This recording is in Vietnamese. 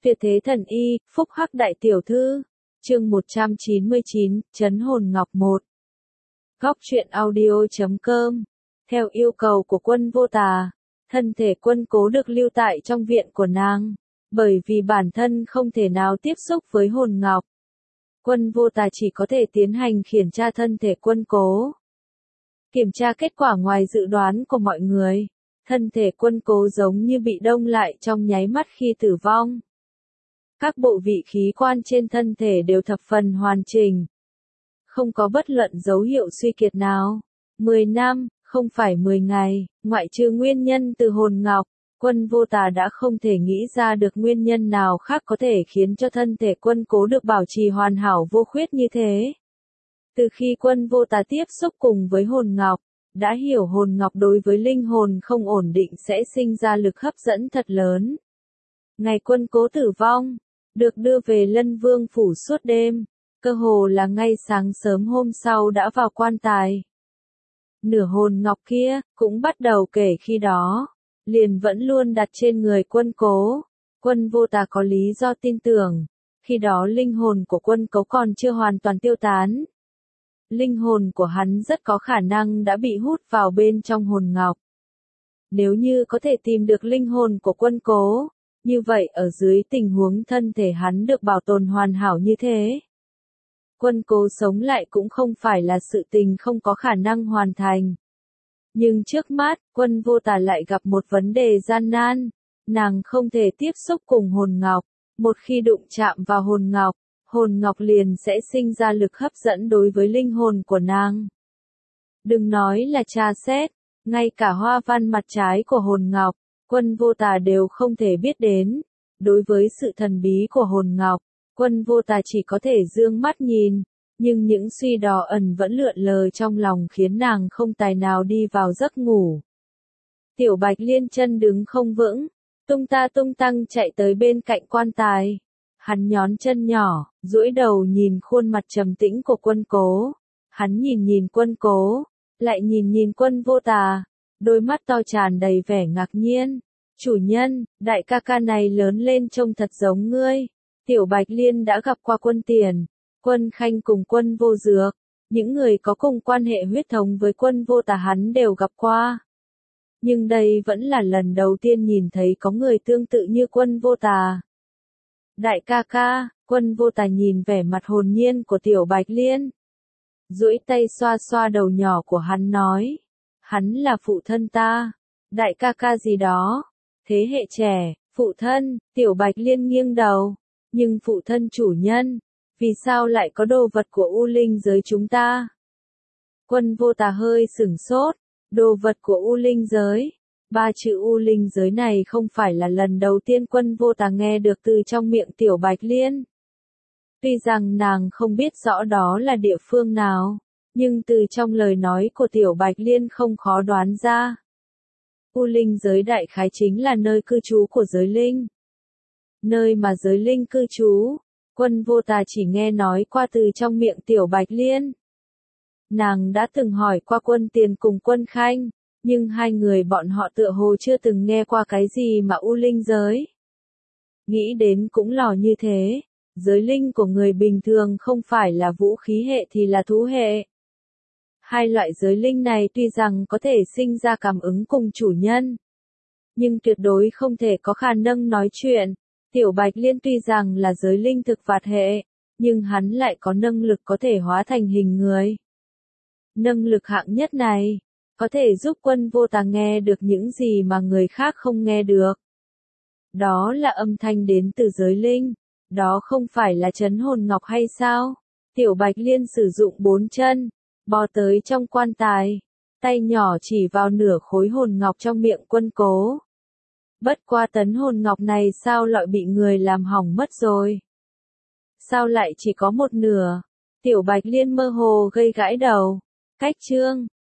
Tuyệt thế thần y, phúc hắc đại tiểu thư. Chương 199, Trấn hồn ngọc 1. Góc truyện audio.com. Theo yêu cầu của Quân Vô Tà, thân thể Quân Cố được lưu tại trong viện của nàng, bởi vì bản thân không thể nào tiếp xúc với hồn ngọc. Quân Vô Tà chỉ có thể tiến hành kiểm tra thân thể Quân Cố. Kiểm tra kết quả ngoài dự đoán của mọi người, thân thể Quân Cố giống như bị đông lại trong nháy mắt khi tử vong. Các bộ vị khí quan trên thân thể đều thập phần hoàn chỉnh. Không có bất luận dấu hiệu suy kiệt nào. 10 năm, không phải 10 ngày, ngoại trừ nguyên nhân từ hồn ngọc, Quân Vô Tà đã không thể nghĩ ra được nguyên nhân nào khác có thể khiến cho thân thể Quân Cố được bảo trì hoàn hảo vô khuyết như thế. Từ khi Quân Vô Tà tiếp xúc cùng với hồn ngọc, đã hiểu hồn ngọc đối với linh hồn không ổn định sẽ sinh ra lực hấp dẫn thật lớn. Ngày Quân Cố tử vong, được đưa về Lân Vương phủ suốt đêm, cơ hồ là ngay sáng sớm hôm sau đã vào quan tài. Nửa hồn ngọc kia, cũng bắt đầu kể khi đó, liền vẫn luôn đặt trên người Quân Cố. Quân Vô Tà có lý do tin tưởng, khi đó linh hồn của Quân Cố còn chưa hoàn toàn tiêu tán. Linh hồn của hắn rất có khả năng đã bị hút vào bên trong hồn ngọc. Nếu như có thể tìm được linh hồn của Quân Cố, như vậy ở dưới tình huống thân thể hắn được bảo tồn hoàn hảo như thế, Quân Cố sống lại cũng không phải là sự tình không có khả năng hoàn thành. Nhưng trước mắt, Quân Vô Tà lại gặp một vấn đề gian nan, nàng không thể tiếp xúc cùng hồn ngọc, một khi đụng chạm vào hồn ngọc liền sẽ sinh ra lực hấp dẫn đối với linh hồn của nàng. Đừng nói là tra xét, ngay cả hoa văn mặt trái của hồn ngọc, Quân Vô Tà đều không thể biết đến. Đối với sự thần bí của hồn ngọc, Quân Vô Tà chỉ có thể dương mắt nhìn, nhưng những suy đò ẩn vẫn lượn lờ trong lòng khiến nàng không tài nào đi vào giấc ngủ. Tiểu Bạch Liên chân đứng không vững, tung ta tung tăng chạy tới bên cạnh quan tài. Hắn nhón chân nhỏ, duỗi đầu nhìn khuôn mặt trầm tĩnh của Quân Cố. Hắn nhìn Quân Cố, lại nhìn Quân Vô Tà, đôi mắt to tràn đầy vẻ ngạc nhiên. Chủ nhân, đại ca ca này lớn lên trông thật giống ngươi. Tiểu Bạch Liên đã gặp qua Quân Tiền, Quân Khanh cùng Quân Vô Dược, những người có cùng quan hệ huyết thống với Quân Vô Tà hắn đều gặp qua. Nhưng đây vẫn là lần đầu tiên nhìn thấy có người tương tự như Quân Vô Tà. Đại ca ca, Quân Vô Tà nhìn vẻ mặt hồn nhiên của Tiểu Bạch Liên, duỗi tay xoa xoa đầu nhỏ của hắn nói, hắn là phụ thân ta. Đại ca ca gì đó, thế hệ trẻ, phụ thân. Tiểu Bạch Liên nghiêng đầu, nhưng phụ thân chủ nhân, vì sao lại có đồ vật của U Linh giới chúng ta? Quân Vô Tà hơi sửng sốt, đồ vật của U Linh giới. Ba chữ U Linh giới này không phải là lần đầu tiên Quân Vô Tà nghe được từ trong miệng Tiểu Bạch Liên. Tuy rằng nàng không biết rõ đó là địa phương nào, nhưng từ trong lời nói của Tiểu Bạch Liên không khó đoán ra. U Linh giới đại khái chính là nơi cư trú của giới linh. Nơi mà giới linh cư trú, Quân Vô Tà chỉ nghe nói qua từ trong miệng Tiểu Bạch Liên. Nàng đã từng hỏi qua Quân Tiền cùng Quân Khanh, nhưng hai người bọn họ tựa hồ chưa từng nghe qua cái gì mà U Linh giới. Nghĩ đến cũng lò như thế, giới linh của người bình thường không phải là vũ khí hệ thì là thú hệ. Hai loại giới linh này tuy rằng có thể sinh ra cảm ứng cùng chủ nhân, nhưng tuyệt đối không thể có khả năng nói chuyện. Tiểu Bạch Liên tuy rằng là giới linh thực vật hệ, nhưng hắn lại có năng lực có thể hóa thành hình người. Năng lực hạng nhất này, có thể giúp Quân Vô Tà nghe được những gì mà người khác không nghe được. Đó là âm thanh đến từ giới linh, đó không phải là trấn hồn ngọc hay sao? Tiểu Bạch Liên sử dụng 4 chân, bò tới trong quan tài, tay nhỏ chỉ vào nửa khối hồn ngọc trong miệng Quân Cố. Bất qua tấn hồn ngọc này sao lại bị người làm hỏng mất rồi? Sao lại chỉ có một nửa? Tiểu Bạch Liên mơ hồ gây gãi đầu. Cách chương